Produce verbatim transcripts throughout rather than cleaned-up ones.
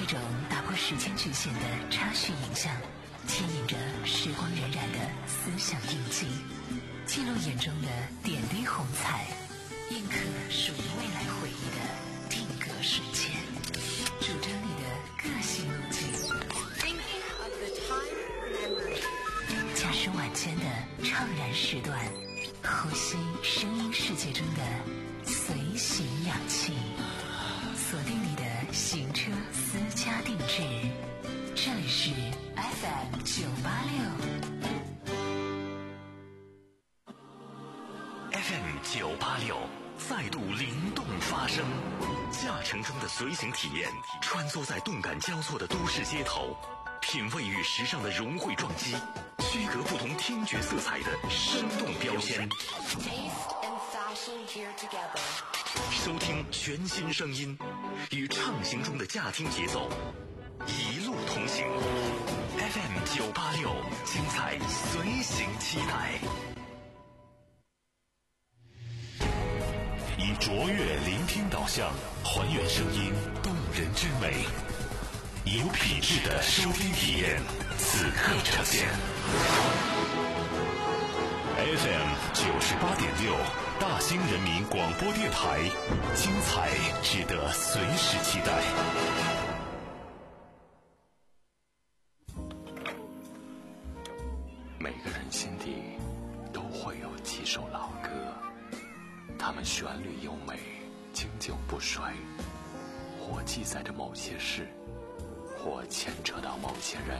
一种打破时间局限的插叙影像，牵引着时光荏苒的思想印记，记录眼中的点滴红彩，印刻属于未来回忆的定格瞬间，主张你的个性路径。驾驶晚间的怅然时段，呼吸声音世界中的随行氧气，锁定你的行车私家定制，这里是 F M 九八六。 F M 九八六再度灵动发声，驾乘中的随行体验，穿梭在动感交错的都市街头，品味与时尚的融汇撞击，区隔不同听觉色彩的生动标签。收听全新声音，与畅行中的驾听节奏，一路同行。F M 九八六，精彩随行期待。以卓越聆听导向，还原声音动人之美，有品质的收听体验，此刻呈现。F M 九十八点六，大兴人民广播电台，精彩值得随时期待。 每个人心底都会有几首老歌，它们旋律优美，经久不衰，或记载着某些事，或牵扯到某些人。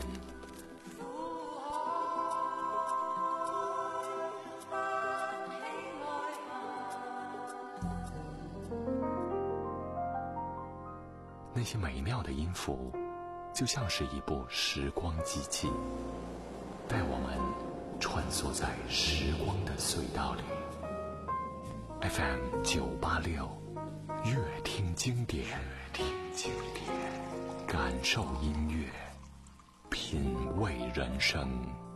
那些美妙的音符，就像是一部时光机器，带我们穿梭在时光的隧道里。F M 九八六，乐听经典，乐听经典，感受音乐，品味人生。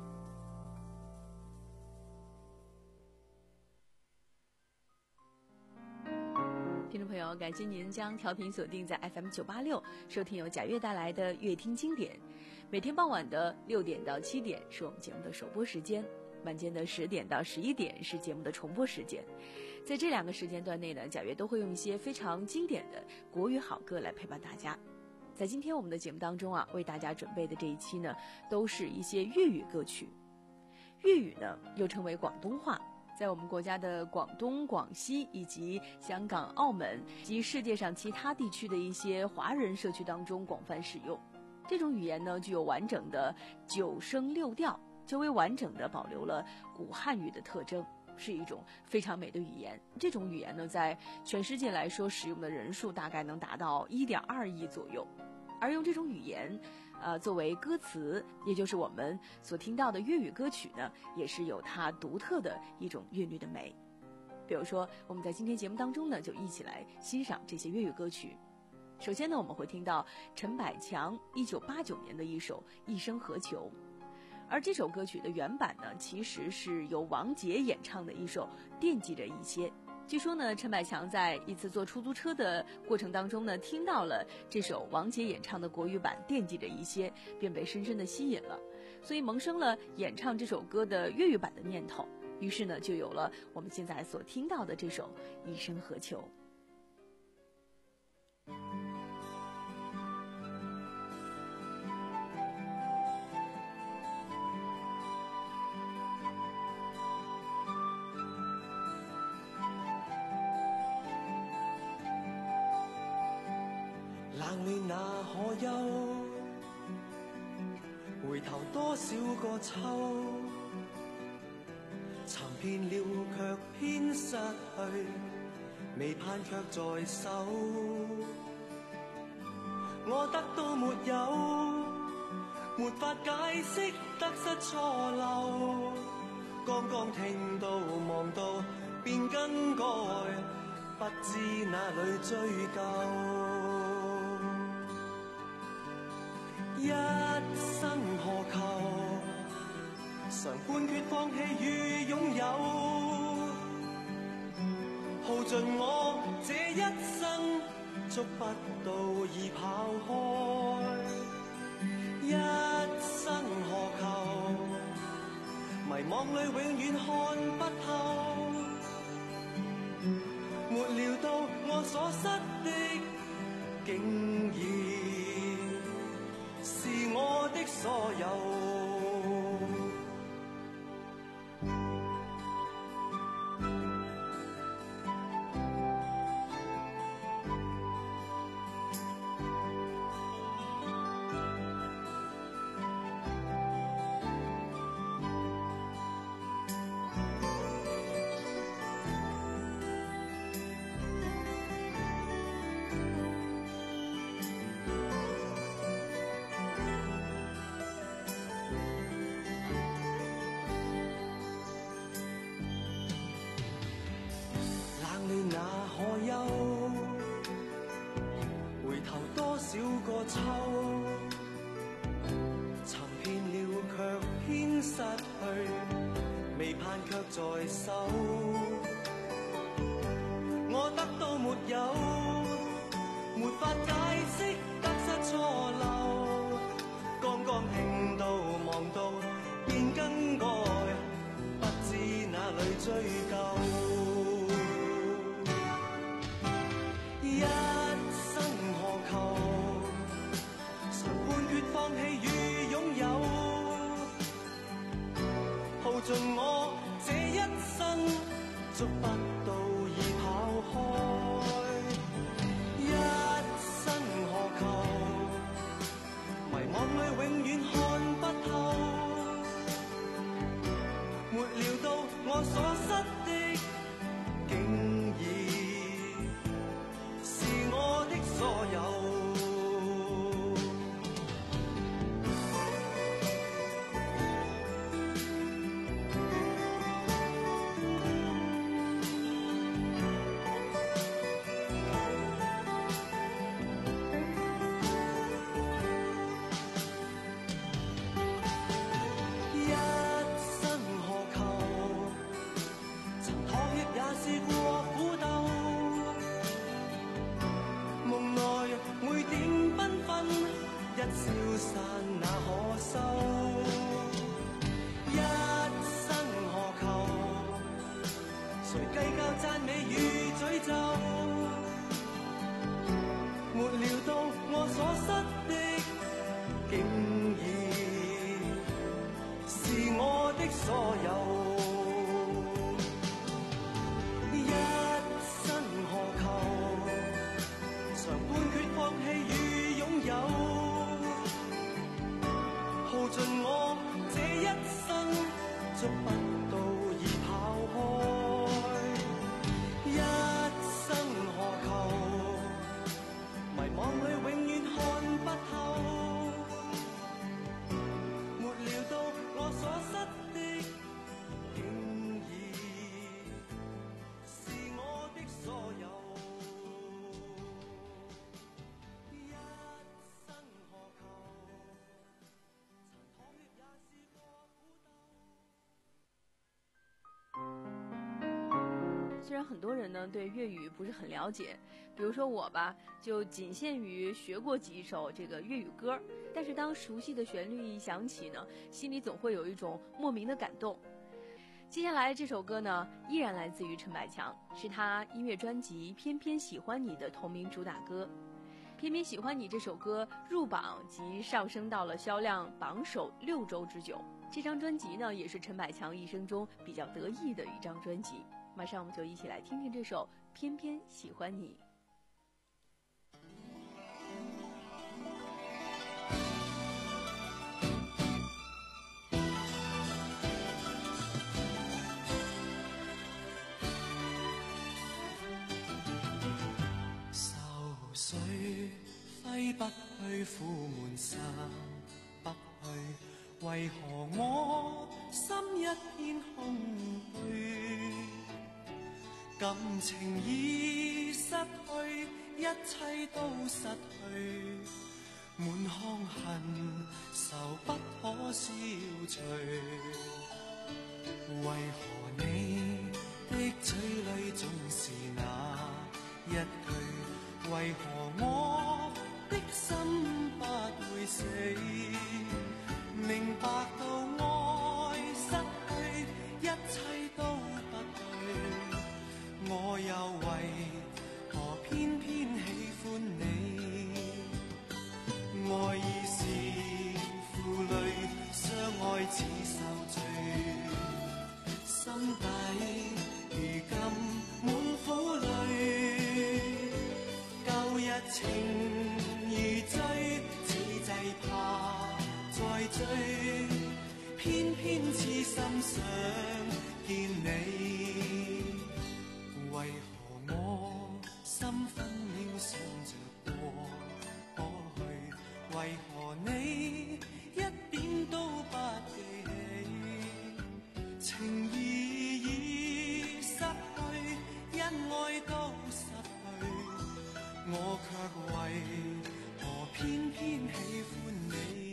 听众朋友，感谢您将调频锁定在 F M 九八六，收听由贾悦带来的乐听经典。每天傍晚的六点到七点是我们节目的首播时间，晚间的十点到十一点是节目的重播时间。在这两个时间段内呢，贾悦都会用一些非常经典的国语好歌来陪伴大家。在今天我们的节目当中啊，为大家准备的这一期呢，都是一些粤语歌曲。粤语呢，又称为广东话，在我们国家的广东、广西以及香港、澳门及世界上其他地区的一些华人社区当中广泛使用。这种语言呢，具有完整的九声六调，较为完整地保留了古汉语的特征，是一种非常美的语言。这种语言呢，在全世界来说，使用的人数大概能达到 一点二亿左右。而用这种语言呃，作为歌词，也就是我们所听到的粤语歌曲呢，也是有它独特的一种韵律的美。比如说，我们在今天节目当中呢，就一起来欣赏这些粤语歌曲。首先呢，我们会听到陈百强一九八九年的一首《一生何求》，而这首歌曲的原版呢，其实是由王杰演唱的一首《惦记着一些》。据说呢，陈百强在一次坐出租车的过程当中呢，听到了这首王杰演唱的国语版《惦记着一些》，便被深深的吸引了，所以萌生了演唱这首歌的粤语版的念头。于是呢，就有了我们现在所听到的这首《一生何求》。 冷暖那可休，回頭多少個秋，尋遍了卻偏失去，未盼卻在手。我得到沒有，沒法解釋得失錯漏，剛剛聽到望到便更改，不知哪裏追究。一生何求，常判決放棄與擁有，耗盡我這一生捉不到已跑開，一生何求？迷惘裏永遠看不透，沒料到我所失的，竟然是我的所有。回頭多少個秋，尋遍了卻偏失去，未盼卻在手。我得到沒有，沒法解釋得失錯漏，剛剛聽到望到便更改，不知哪裏追究。一生何求？常判決放棄與擁有，耗盡我這一生，捉不到已跑開。一生何求？迷惘裏永遠看不透，沒料到我所失的，竟然我的所有。一生何求？曾妥協也試過苦鬥，夢內每點繽紛，一消散那可收？一生何求？誰計較讚美與詛咒？沒料到我所失的，竟然是我的所有。一生何求？常判決放棄與擁有，耗盡我這一生，捉不到已跑開。一生何求？迷惘裏永遠看不透，沒料到我所失的，竟然是我的所有。 虽然很多人呢对粤语不是很了解，比如说我吧，就仅限于学过几首这个粤语歌，但是当熟悉的旋律一响起呢，心里总会有一种莫名的感动。接下来这首歌呢，依然来自于陈百强，是他音乐专辑《偏偏喜欢你》的同名主打歌。《偏偏喜欢你》这首歌入榜及上升到了销量榜首六周之久。这张专辑呢，也是陈百强一生中比较得意的一张专辑。马上我们就一起来听听这首《偏偏喜欢你》。 愁緒揮不去，苦悶散不去，為何我心一片空虛？感情已失去，一切都失去，滿腔恨愁不可消除。為何你的嘴裡總是那一句？ 為何我的心不會死？明白到愛失去，一切都不對，我又為何偏偏喜歡你？愛已是負累，相愛似受罪，心底如今滿苦淚，舊日情如醉，此際怕再追，偏偏痴心想見你，為何我心分秒想着過去，為何你一點都不記起？情義已失去，因愛都失去，我卻為何偏偏喜歡你？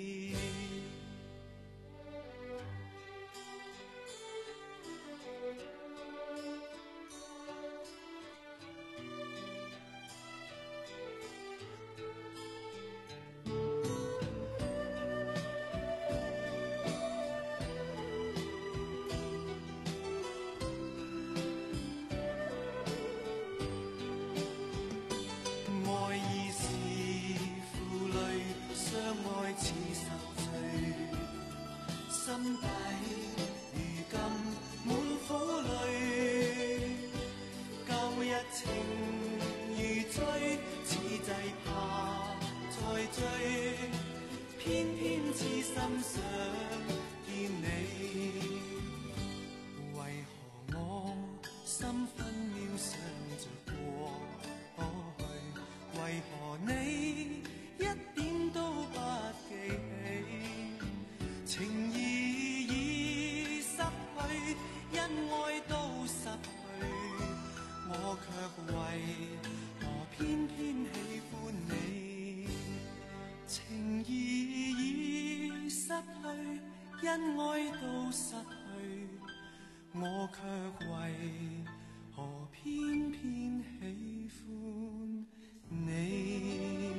心底如今滿苦淚，舊日情如醉，此際怕再追，偏偏痴心想見你，為何我心分秒想着過去，為何你一點都不記起？情義已失去，因愛都失去，我卻為何偏偏喜歡你？情義已失去，因愛都失去，我卻為何偏偏喜歡你？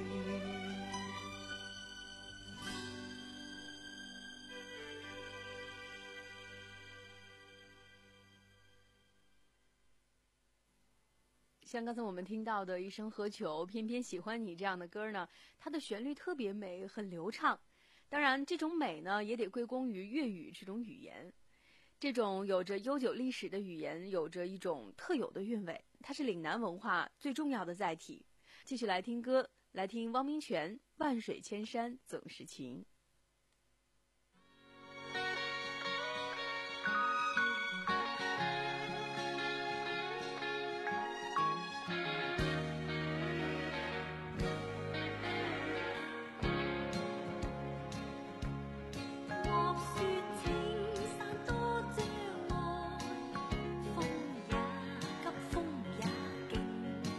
像刚才我们听到的一生何求，偏偏喜欢你这样的歌呢，它的旋律特别美，很流畅。当然这种美呢也得归功于粤语这种语言，这种有着悠久历史的语言有着一种特有的韵味，它是岭南文化最重要的载体。继续来听歌，来听汪明荃，万水千山总是情。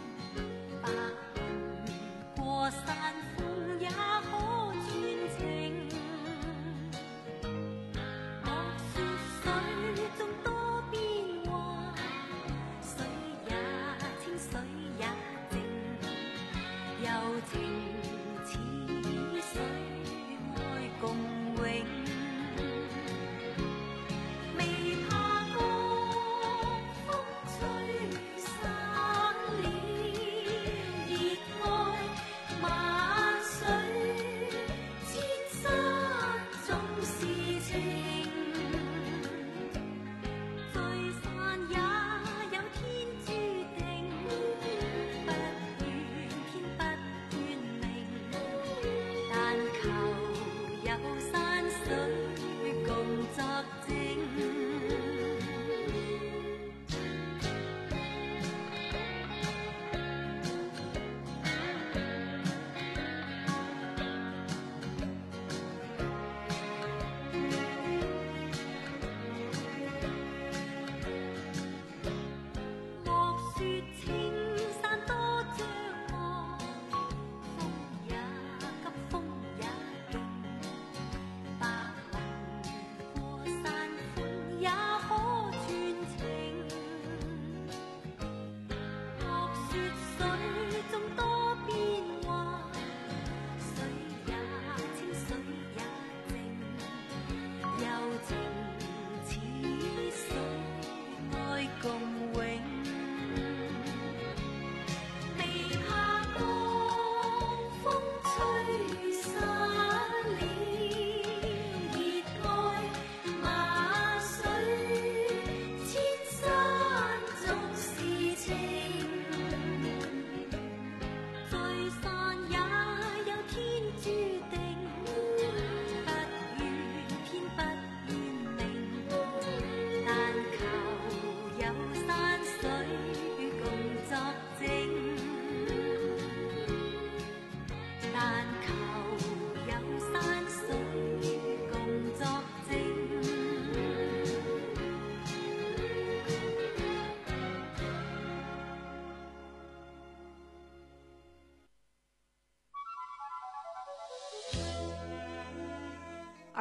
過山峰也可傳情。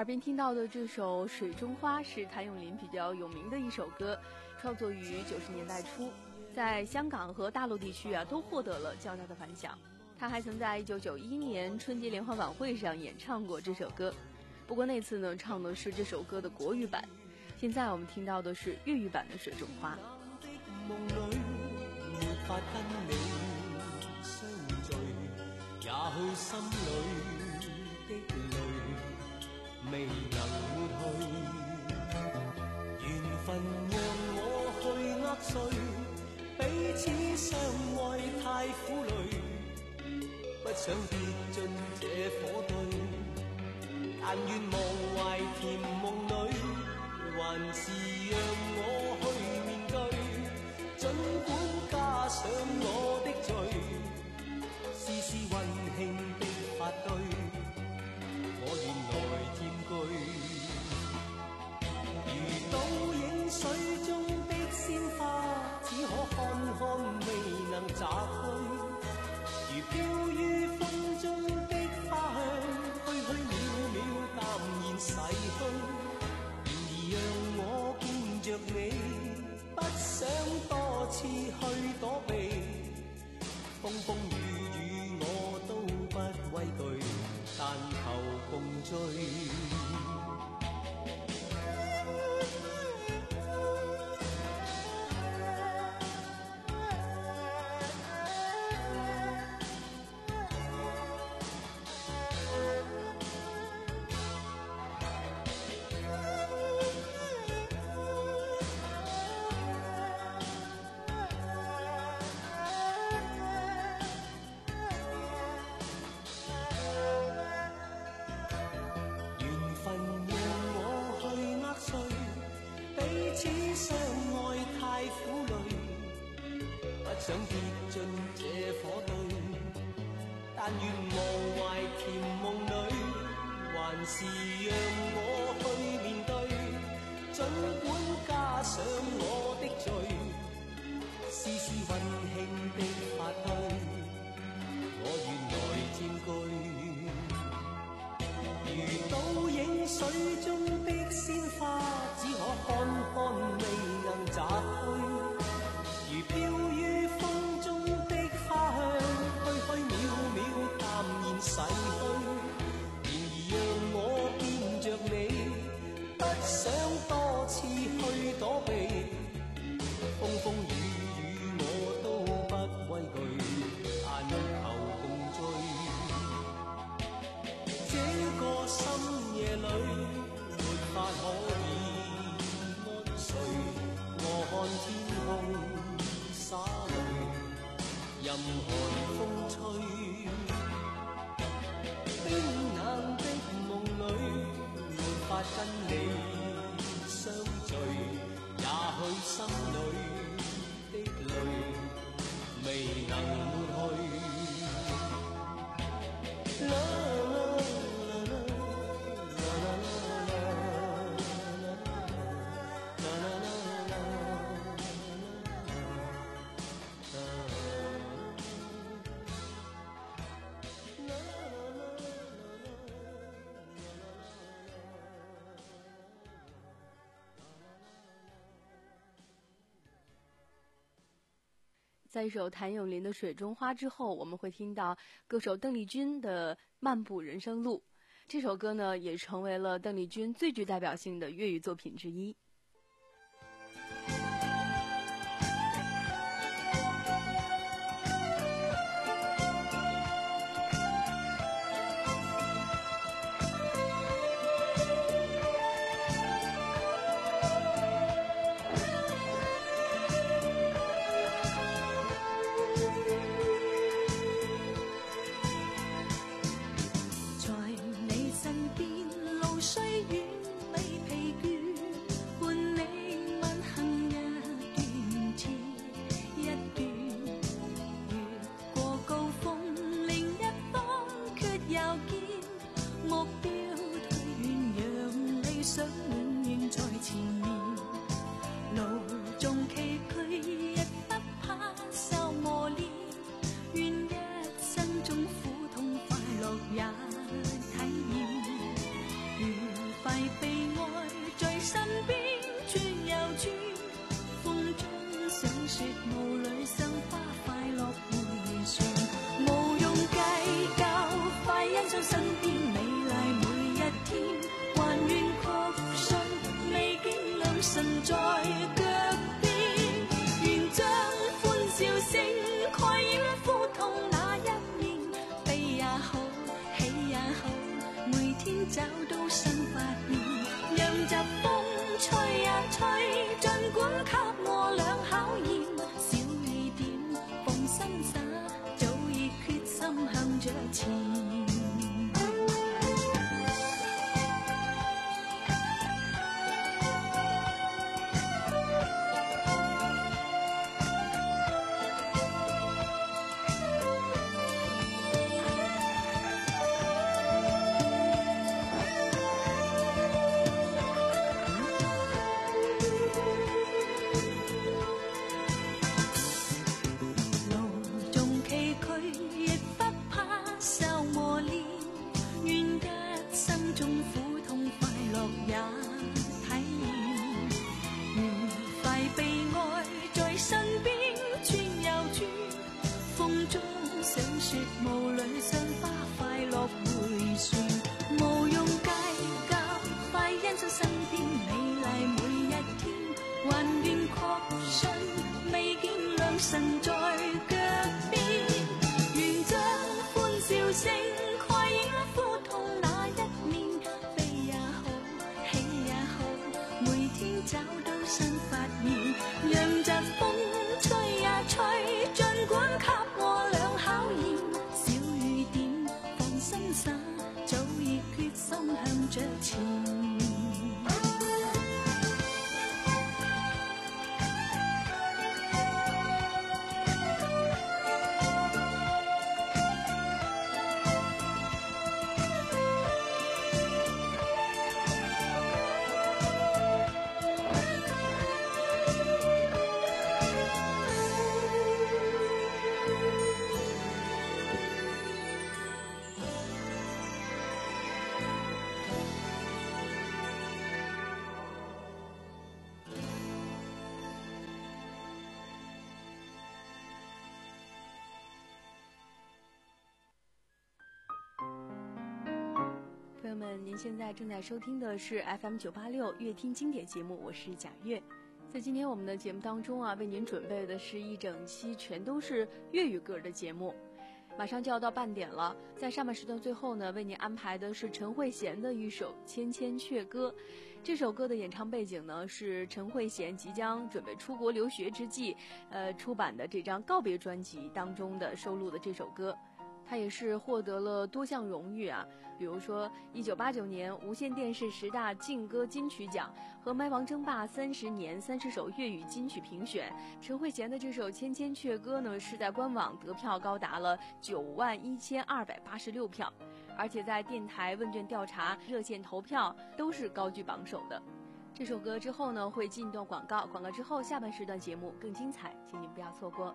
耳边听到的这首《水中花》是谭咏麟比较有名的一首歌，创作于九十年代初，在香港和大陆地区啊都获得了较大的反响。他还曾在一九九一年春节联欢晚会上演唱过这首歌，不过那次呢唱的是这首歌的国语版，现在我们听到的是粤语版的《水中花》。 未能抹去，緣分讓我去握碎，彼此相愛太苦累，不想跌進這火堆，但願忘懷甜夢裏，還是讓我去面對，儘管加上我的罪，絲絲溫馨的發堆。我願來佔據，如倒影水中的鮮花，只可看看未能摘去；如飄於風中的花香，虛虛渺渺淡然逝去。然而讓我見着你，不想多次去躲避，風風雨雨我都不畏懼。但求共醉。想跌進這火堆，但願忘懷甜夢裏，還是讓我去面對。儘管加上我的罪，絲絲溫馨的發堆，我願來佔據。如倒影水中的鮮花，只可看看未能摘去。如飄於風中的花香，虛虛渺渺淡然逝去。然而讓我見着你，不想多次去躲避，風風雨雨我都不畏懼，但求共醉。這個深夜裏，沒法可以安睡，我看天空灑淚，任寒風吹，冰冷的夢裏，沒法跟你相聚，也許心裏的淚未能抹去。啦在一首谭咏麟的《水中花》之后，我们会听到歌手邓丽君的《漫步人生路》。这首歌呢，也成为了邓丽君最具代表性的粤语作品之一。 在你身邊，路雖遠未疲倦。 新發現，讓疾風吹呀吹，儘管給我倆考驗，小雨點放心灑，早已決心向着前。 朋友们，您现在正在收听的是 F M 九八六乐听经典节目，我是贾月。在今天我们的节目当中啊，为您准备的是一整期全都是粤语歌的节目。马上就要到半点了，在上半时段最后呢，为您安排的是陈慧娴的一首《千千阙歌》。这首歌的演唱背景呢，是陈慧娴即将准备出国留学之际，呃，出版的这张告别专辑当中的收录的这首歌。他也是获得了多项荣誉啊，比如说一九八九年无线电视十大劲歌金曲奖和麦王争霸三十年三十首粤语金曲评选。陈慧娴的这首《千千阙歌》呢，是在官网得票高达了九万一千二百八十六票，而且在电台问卷调查、热线投票都是高居榜首的。这首歌之后呢，会进一段广告，广告之后下半时段节目更精彩，请您不要错过。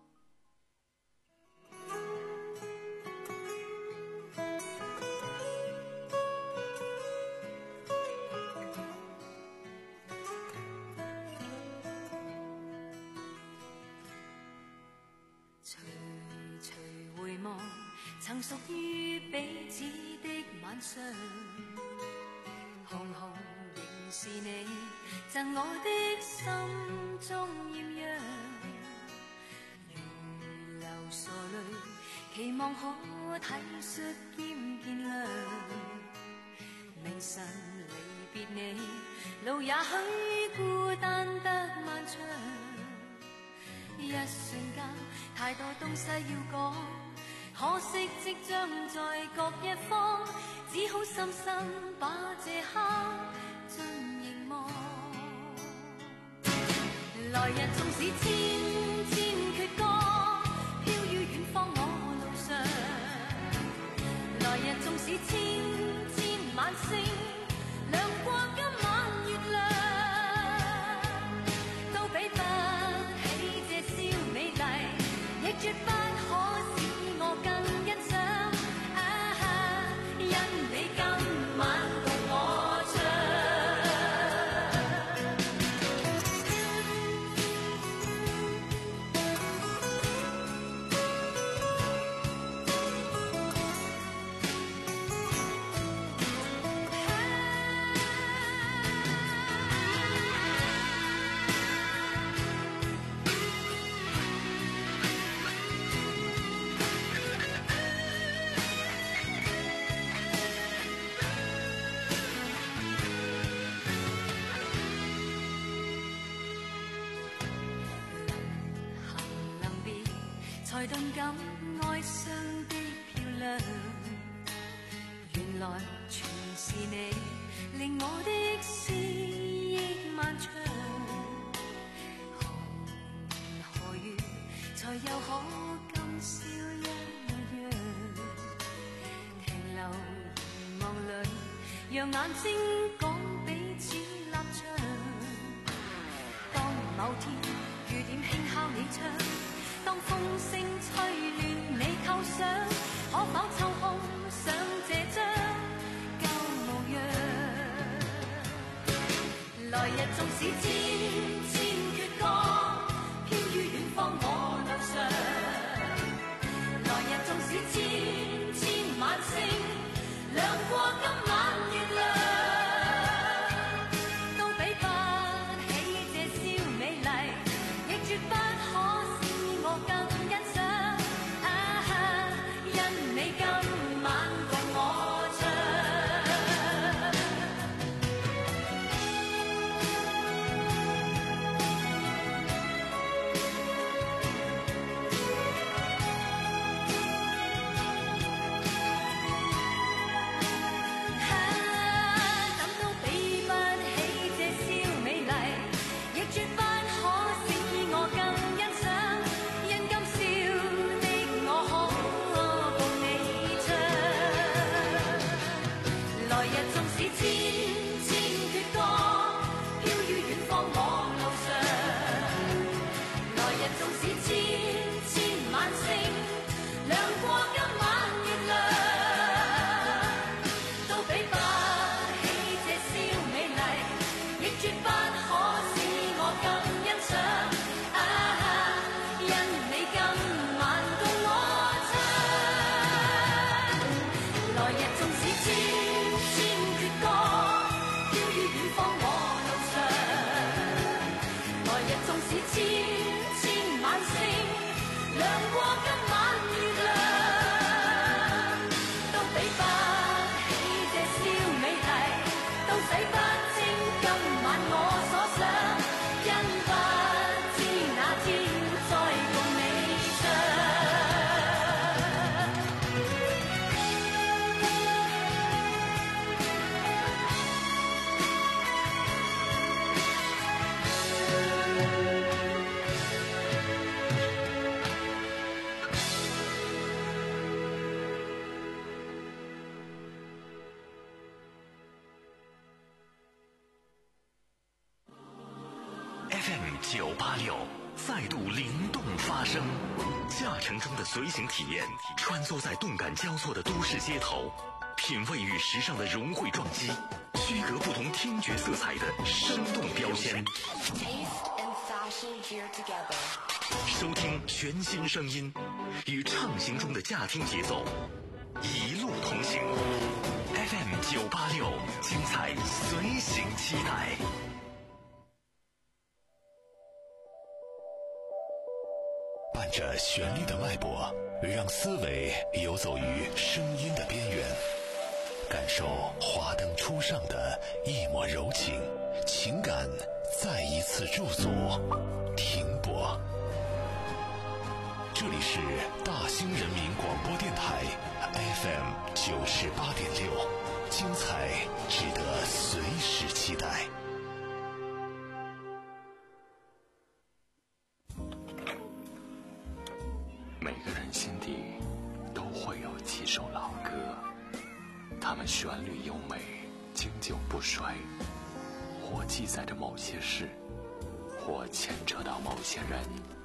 曾屬於彼此的晚上，紅紅仍是你贈我的心中豔陽，如流傻淚，期望可體恤兼見諒。明晨離別你，路也許孤單得漫長，一瞬間太多東西要講。可惜即將在各一方，只好深深把這刻盡凝望。來日縱使千千闕歌，飄於遠方我路上。來日縱使千千晚星，亮過今晚月亮，都比不起這宵美麗，亦絕不可使我更欣賞，啊，因你今晚共我唱。 才頓感哀傷的漂亮。原來全是你，令我的思憶漫長。何年何月才又可今宵一樣？停留凝望裏，讓眼睛講彼此立場。當某天雨點輕敲你窗，當風聲吹亂你構想，可否抽空想這張舊模樣？來日縱使千千闕歌，飄於遠方我路上。來日縱使千千晚星，亮過今晚月亮，都比不起這宵美麗，亦絕不可使我更欣賞。啊，因你今晚共我唱。 F M 九八六再度灵动发声，驾乘中的随行体验，穿梭在动感交错的都市街头，品味与时尚的融汇撞击，区隔不同听觉色彩的生动标签。收听全新声音，与畅行中的驾听节奏，一路同行。F M 九八六，精彩随行期待。 伴着旋律的脉搏，让思维游走于声音的边缘，感受华灯初上的一抹柔情，情感再一次驻足停泊。这里是大兴人民广播电台 F M 九十八点六，精彩值得随时期待。 每个人心底都会有几首老歌，它们旋律优美，经久不衰，或记载着某些事，或牵扯到某些人。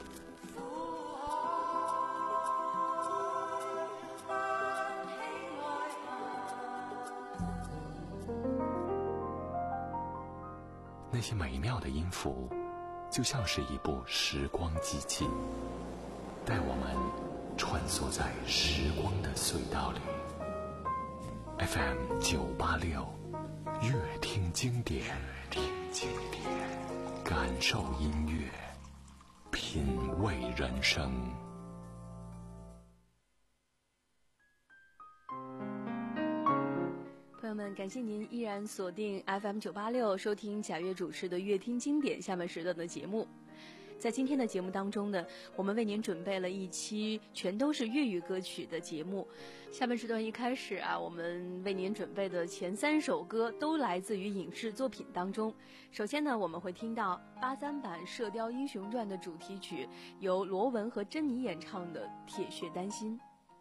那些美妙的音符，就像是一部时光机器，带我们穿梭在时光的隧道里。 F M 九八六，乐听经典，听经典，感受音乐，品味人生。 朋友们，感谢您依然锁定 F M 九八六，收听贾跃主持的乐听经典下半时段的节目。 在今天的节目当中呢，我们为您准备了一期全都是粤语歌曲的节目。下半时段一开始啊，我们为您准备的前三首歌都来自于影视作品当中。首先呢，我们会听到八三版《射雕英雄传》的主题曲，由罗文和珍妮演唱的《铁血丹心》。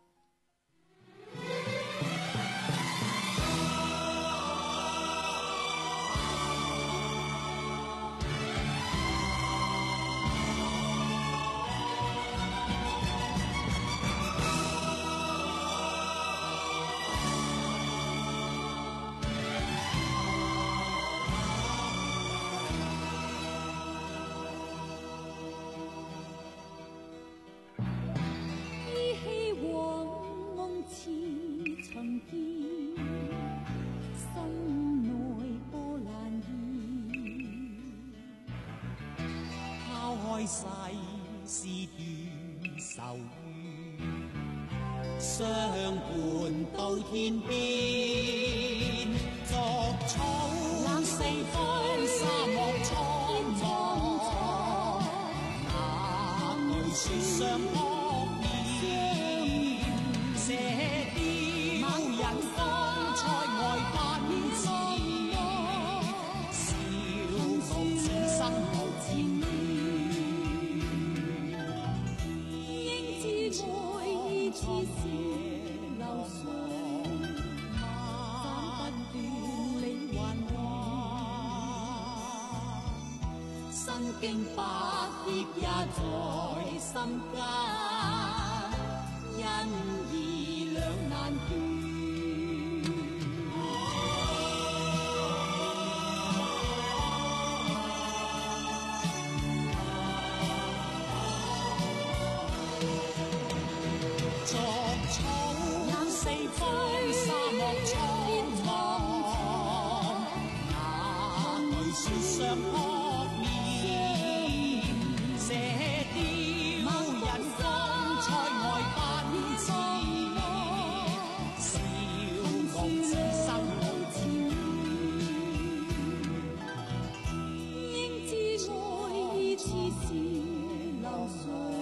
世事斷愁怨，相伴到天邊，逐草四方沙漠蒼茫，哪懼雪上撲面，射雕人方塞外奔馳，笑傲此生無纏綿。似是流水，斬不斷理還亂，身經百劫也在心間，因義兩難斷。逐草四方沙漠蒼茫，哪懼雪上撲面，射雕人方塞外奔馳，笑傲此生無纏綿，應知愛意似是流水。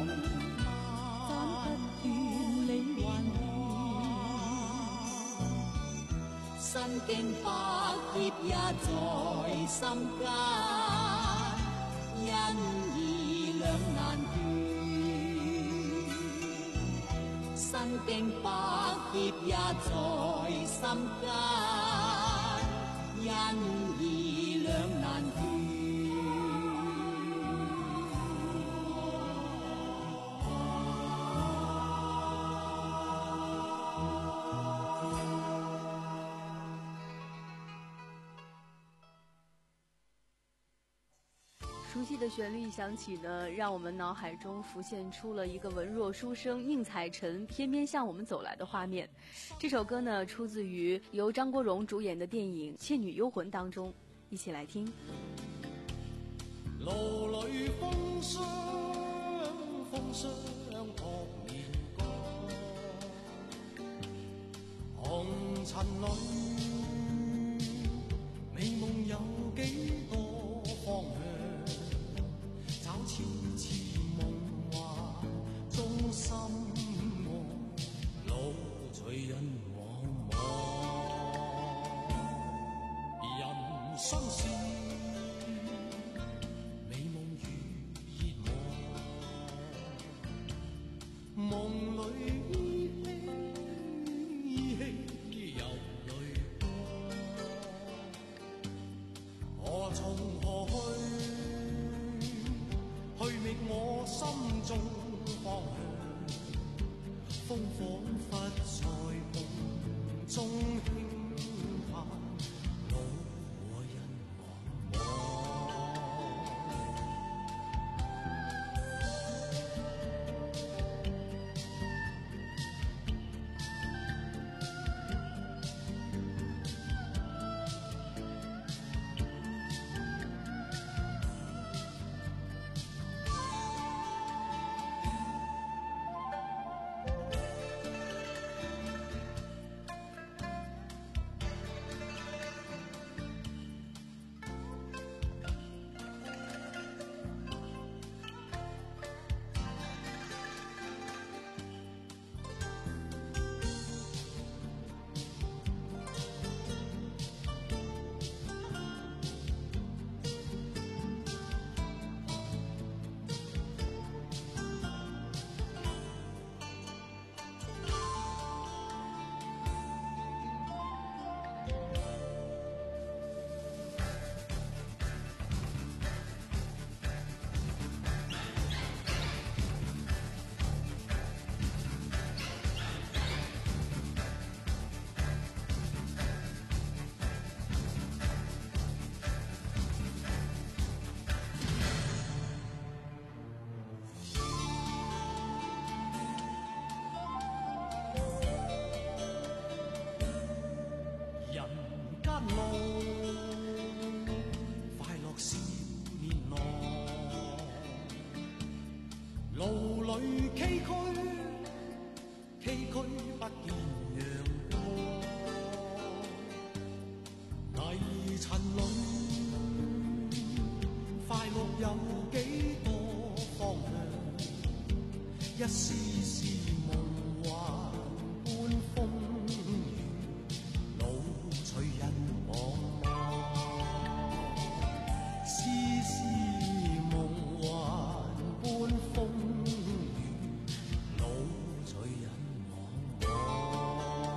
身經百劫也在心間，因義兩難斷。身經百劫也在心間，因義兩難斷。 熟悉的旋律响起呢，让我们脑海中浮现出了一个文弱书生应采臣偏偏向我们走来的画面。这首歌呢，出自于由张国荣主演的电影《倩女幽魂》当中，一起来听。 路裏風霜，風霜撲面光，紅塵裏，美夢有幾多方向？找悄悄夢幻中心愛，路隨人茫茫。人生是美夢如熱望，夢裏依稀有淚光。何從何去？去覓我心中方向，風彷彿在夢中輕嘆，路和人茫一丝丝夢幻般風雨，老隨人茫茫。絲絲夢幻般風雨，老隨人茫茫。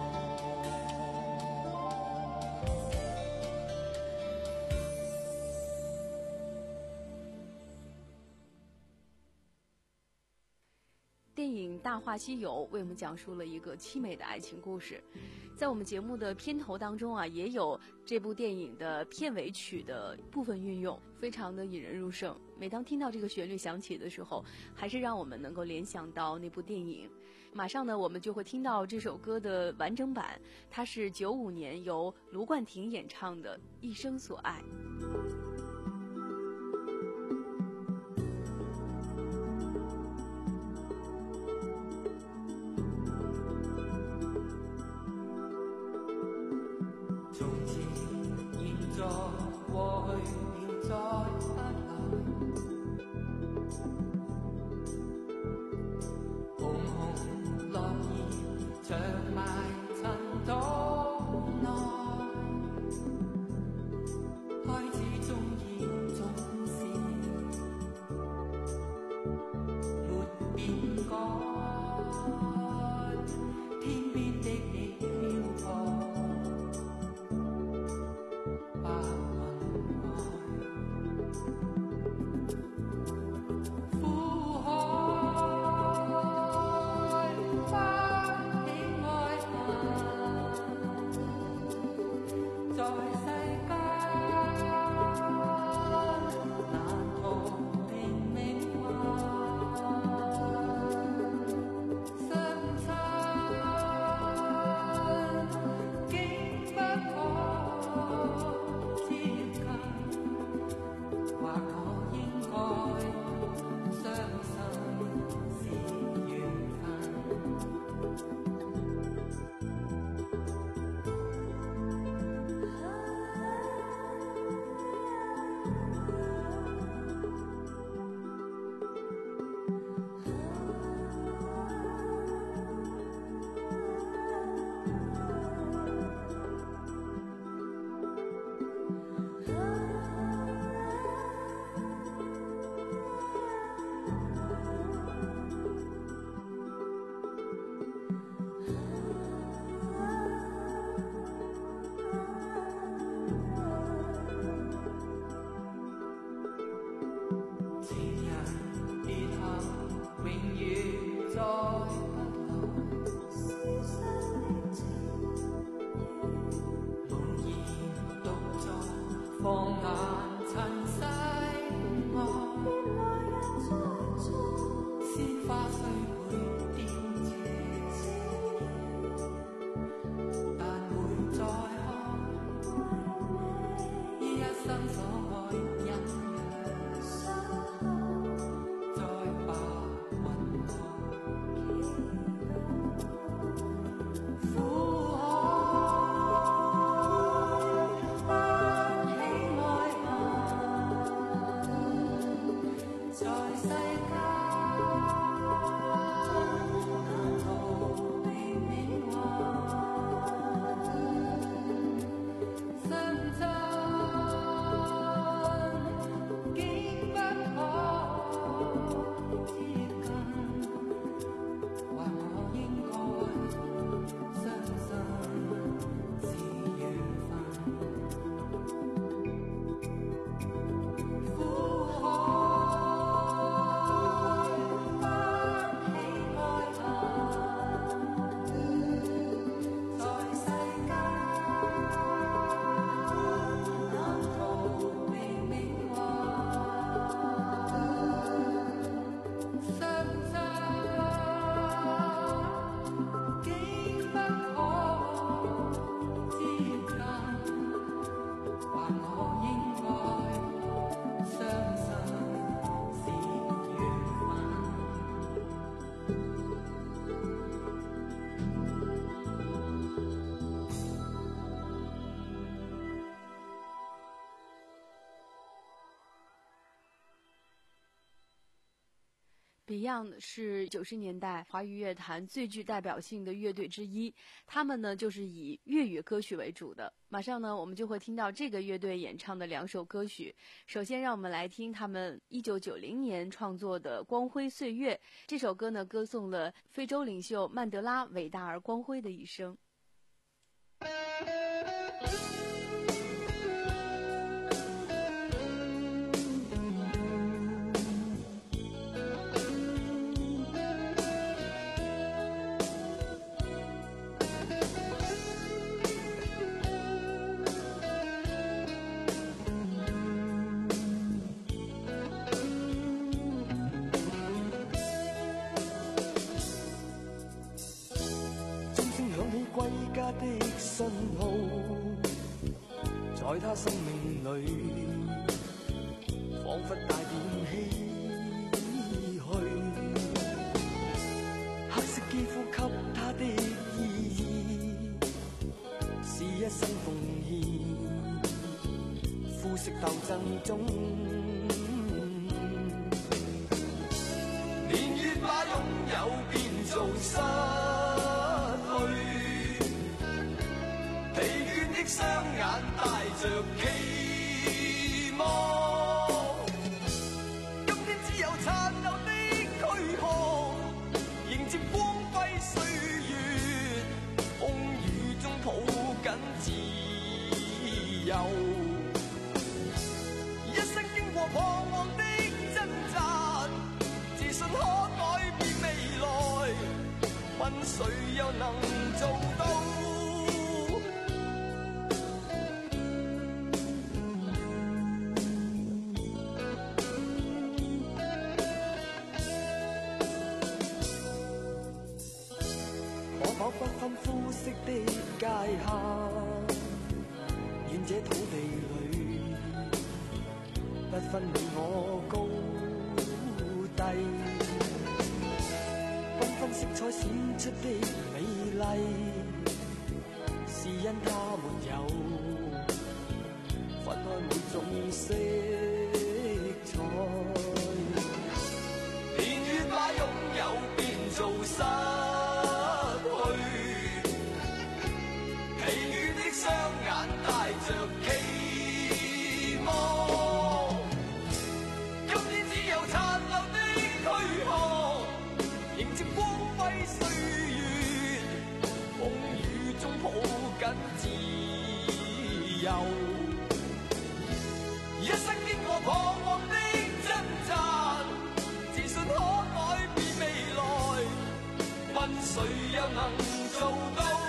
电影《大话西游》为我们讲述了一个凄美的爱情故事，在我们节目的片头当中啊，也有这部电影的片尾曲的部分运用，非常的引人入胜。每当听到这个旋律响起的时候，还是让我们能够联想到那部电影。马上呢，我们就会听到这首歌的完整版，它是九五年由卢冠廷演唱的《一生所爱》。 開始 Beyond 是九十年代华语乐坛最具代表性的乐队之一，他们呢就是以粤语歌曲为主的。马上呢，我们就会听到这个乐队演唱的两首歌曲。首先，让我们来听他们一九九零年创作的《光辉岁月》这首歌呢，歌颂了非洲领袖曼德拉伟大而光辉的一生。 歸家的信號，在他生命裏，彷彿帶點唏噓。黑色肌膚給他的意義，是一生奉獻，膚色鬥爭中，年月把擁有變做失去。疲倦的雙眼帶着期望，今天只有殘留的軀殼，迎接光輝歲月，風雨中抱緊自由。一生經過彷徨的掙扎，自信可改變未來，問誰又能做到？不分膚色的界限，願這土地裏不分你我高低，繽紛色彩閃出的美麗，是因它沒有分開每種色彩。年月把擁有變做失雙眼帶着期望，今天只有殘留的軀殼，迎接光輝歲月，風雨中抱緊自由。一生經過彷徨的掙扎，自信可改變未來，問誰又能做到？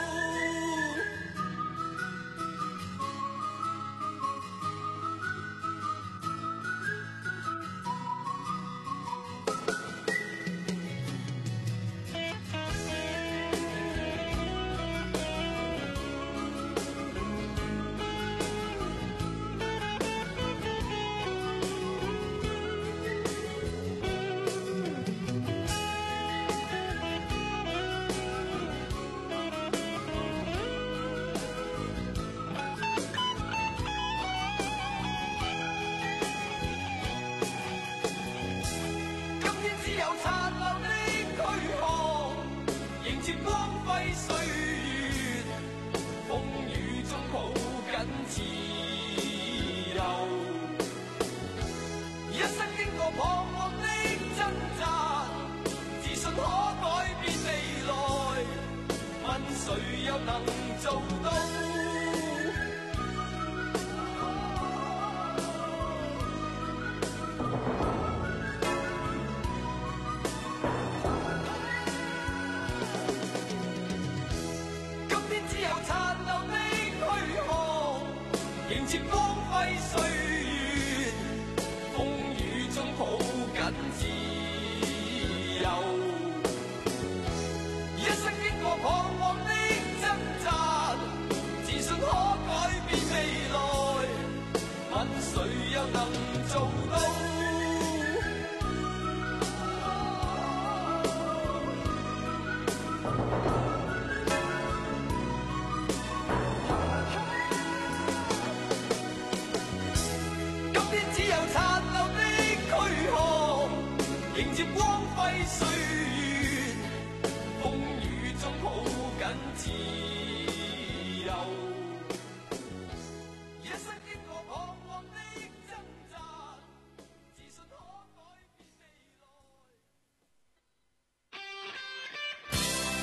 誰又能做到？今天只有殘留的軀殼，迎接光輝歲月，風雨中抱緊自由。一生經過彷徨的掙扎，自信可改變未來，問誰又能做到？今天只有殘留的軀殼，迎接光輝岁月，风雨中抱紧自由。一生经过彷徨的挣扎，自信可改变未来。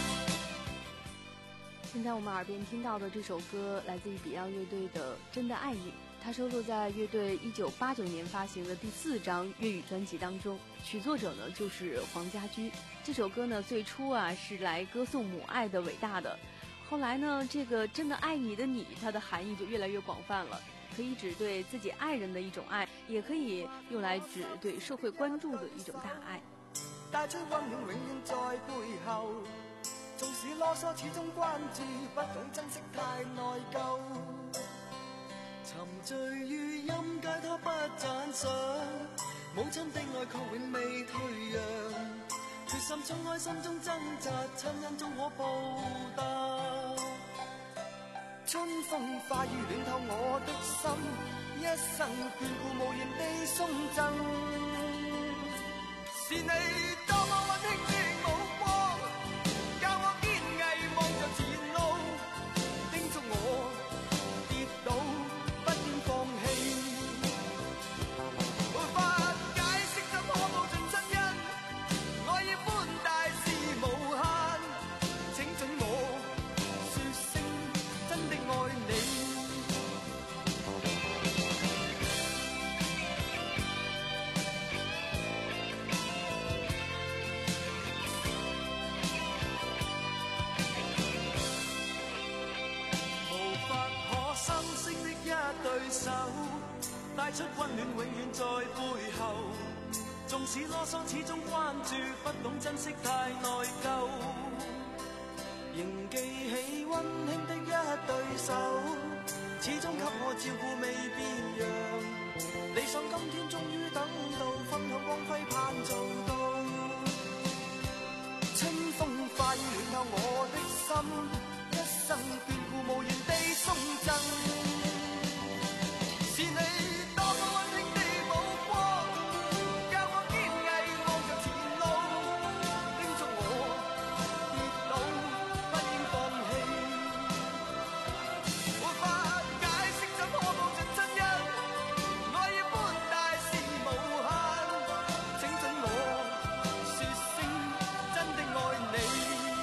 现在我们耳边听到的这首歌来自于 Beyond 乐队的《真的爱你》，它收录在乐队一九八九年发行的第四张粤语专辑当中，曲作者呢就是黄家驹。这首歌呢最初啊是来歌颂母爱的伟大的，后来呢这个真的爱你的你，它的含义就越来越广泛了，可以指对自己爱人的一种爱，也可以用来指对社会关注的一种大爱。 带出温暖永远在背后，纵使啰嗦始终关注，不懂珍惜太内疚。沉醉于音阶它不赞赏，母亲的愛卻永未退讓，決心衝開心中掙扎，親恩終可報答。春風化雨暖透我的心，一生眷顧無言地送贈。是你多麼溫馨的目光，教我堅毅望着前路，叮囑我跌倒不應放棄。沒法解釋怎可報盡親恩，愛意寬大是無限，請准我說聲真的愛你。對手帶出溫暖永遠在背後，縱使囉嗦始終關注，不懂珍惜太內疚。仍記起溫馨的一對手，始終給我照顧未變樣。理想今天終於等到，分享光輝盼做到。春風化雨暖透我的心，一生眷顧無言地送贈。是你多麼溫馨的目光，教我堅毅望着前路，叮囑我跌倒不應放棄。沒法解釋怎可報盡親恩，愛意寬大是無限，請准我說聲真的愛你。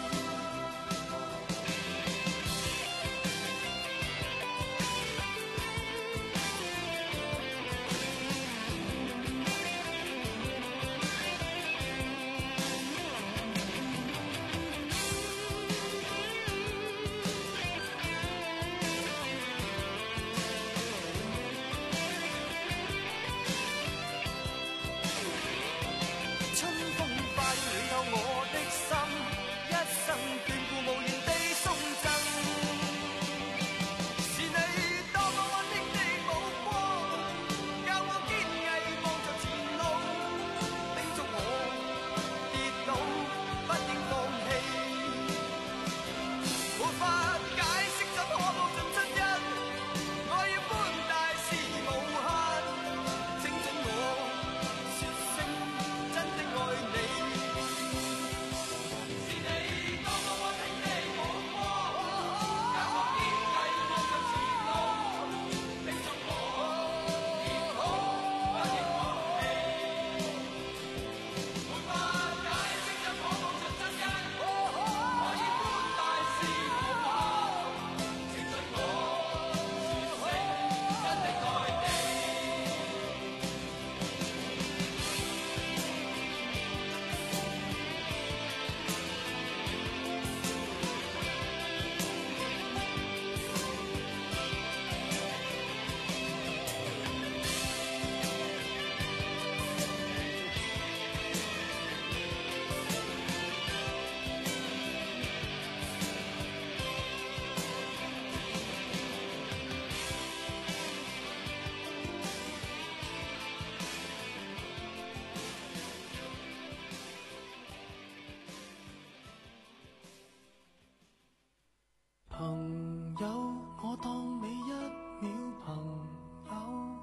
朋友，我當你一秒朋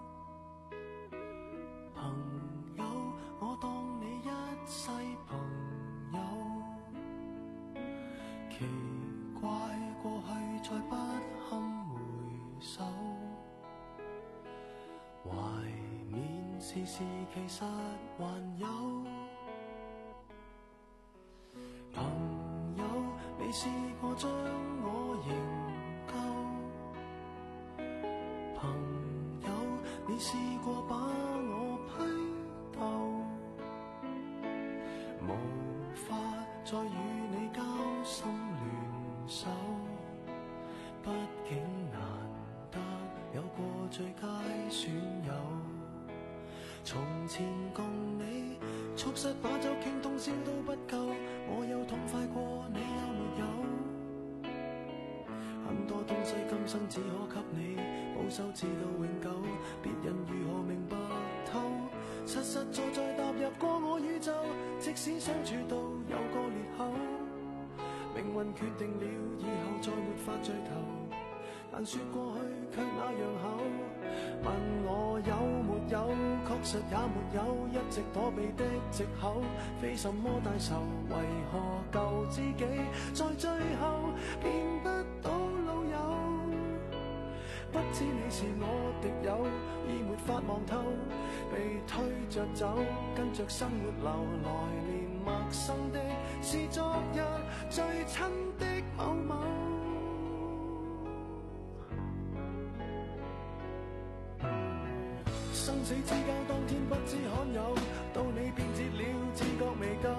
友，朋友，我當你一世朋怪過去再不堪回首，懷緬時時其實還有朋友，你試過將我營救，朋友，你試過把我批鬥，無法再與你交心聯手，畢竟難得有過最佳損友。從前共你促膝把酒傾通宵都不夠，我有痛快過你有沒有？很多東西今生只可給你保守至到永久，別人如何明白透？實實在在踏入過我宇宙，即使相處到有個裂口，命運決定了以後再沒法聚頭，但說過去卻那樣厚。問我有沒有，確實也沒有，一直躲避的藉口，非什麼大仇，為何舊知己在最後變不到老友？不知你是我敵友，已沒法望透，被推着走，跟着生活流，來年陌生的是昨日最親的某某。生死之交當天不知罕有，到你變節了自覺未夠，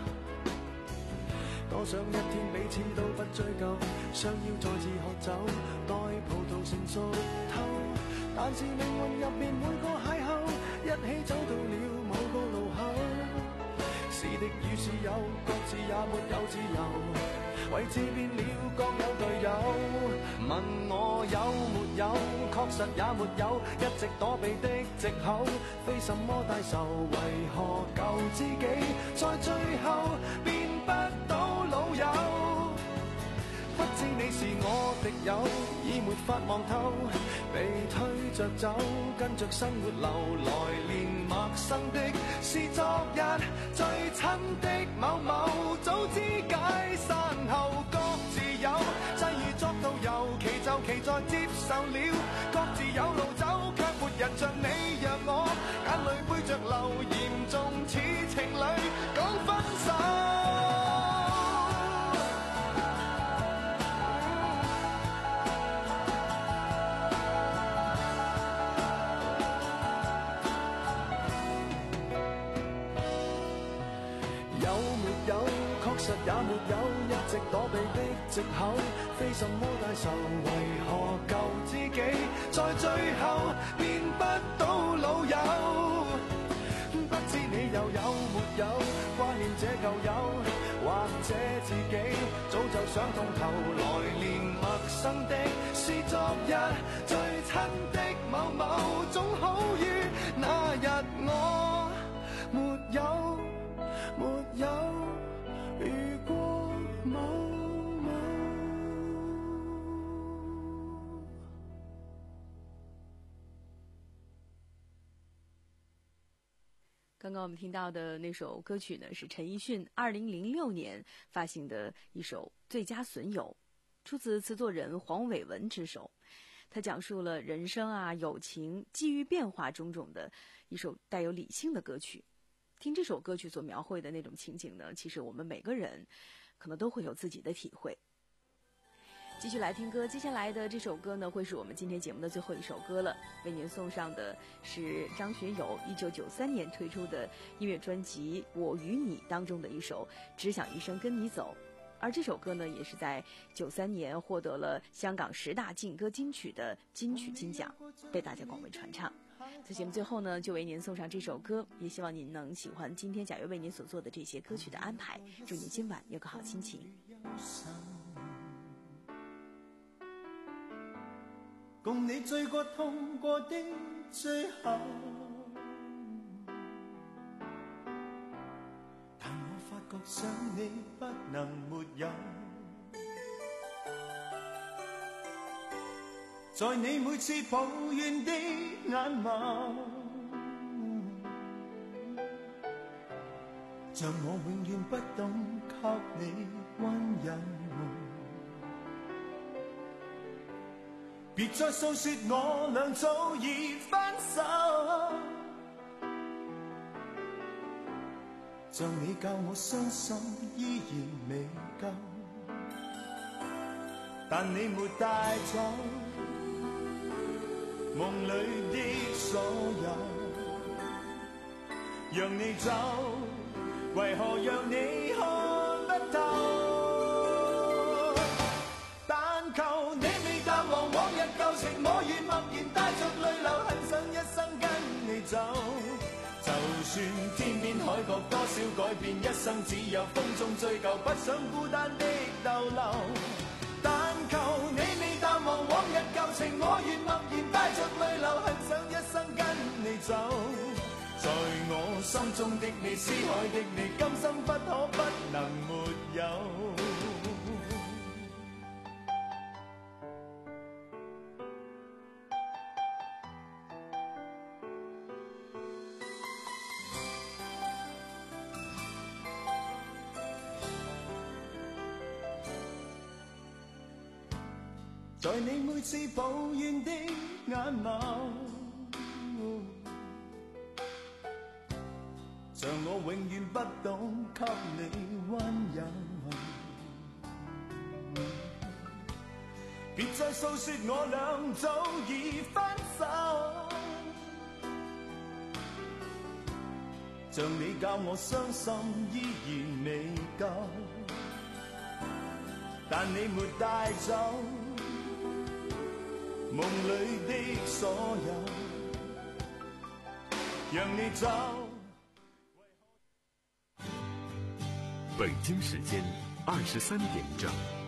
多想一天彼此都不追究，相邀再次喝酒，待葡萄成熟透。但是命運入面每個邂逅，一起走到了某個路口，是敵與是友，各自也沒有自由，位置變了各有隊友。問我有沒有，確實也沒有，一直躲避的藉口，非什麼大仇，為何舊知己在最後變不到老友？不知你是我敵友，已沒法望透，被推着走，跟着生活流，來年陌生的是昨日最親的某某，早知解散後各自有，際遇作導遊，其就其在接受了，各自有路走，卻沒人像你讓我眼淚背着流，嚴重似情侶講分手。也沒有，一直躲避的藉口，非什麼大仇，為何舊知己在最後變不到老友？不知你又有沒有掛念這舊友，或者自己早就想通透，來年陌生的是昨日最親的某某，總好於那日我沒有沒有遇過某某。 刚刚我们听到的那首歌曲呢，是陈奕迅二零零六年发行的一首《最佳损友》，出自词作人黄伟文之手。他讲述了人生啊、友情、机遇变化种种的一首带有理性的歌曲。听这首歌曲所描绘的那种情景呢，其实我们每个人可能都会有自己的体会。继续来听歌，接下来的这首歌呢，会是我们今天节目的最后一首歌了。为您送上的是张学友一九九三年推出的音乐专辑《我与你》当中的一首《只想一生跟你走》。而这首歌呢，也是在九三年获得了香港十大劲歌金曲的金曲金奖，被大家广为传唱。在节目最后呢，就为您送上这首歌，也希望您能喜欢今天贾月为您所做的这些歌曲的安排。祝您今晚有个好心情。 共你醉過痛過的最後，但我發覺想你不能沒有，在你每次抱怨的眼眸，像我永遠不懂給你溫柔。 別再訴說我倆早已分手，像你教我相信依然未夠，但你沒帶走夢裏的所有，讓你走，為何讓你看不透？但求你未淡忘往日舊情，我願默然帶着淚流，很想一生跟你走。就算天邊海角多少改變，一生只有風中追究，不想孤單的逗留。但求你未淡忘往日舊情，我願默然帶着淚流，很想一生跟你走。在我心中的你，思海的你，今生不可不能沒有。在你每次抱怨的眼眸，像我永遠不懂給你溫柔。別再訴說我倆早已分手，像你教我傷心依然未夠，但你沒帶走夢裏的所有，讓你走。 北京時間二十三點整。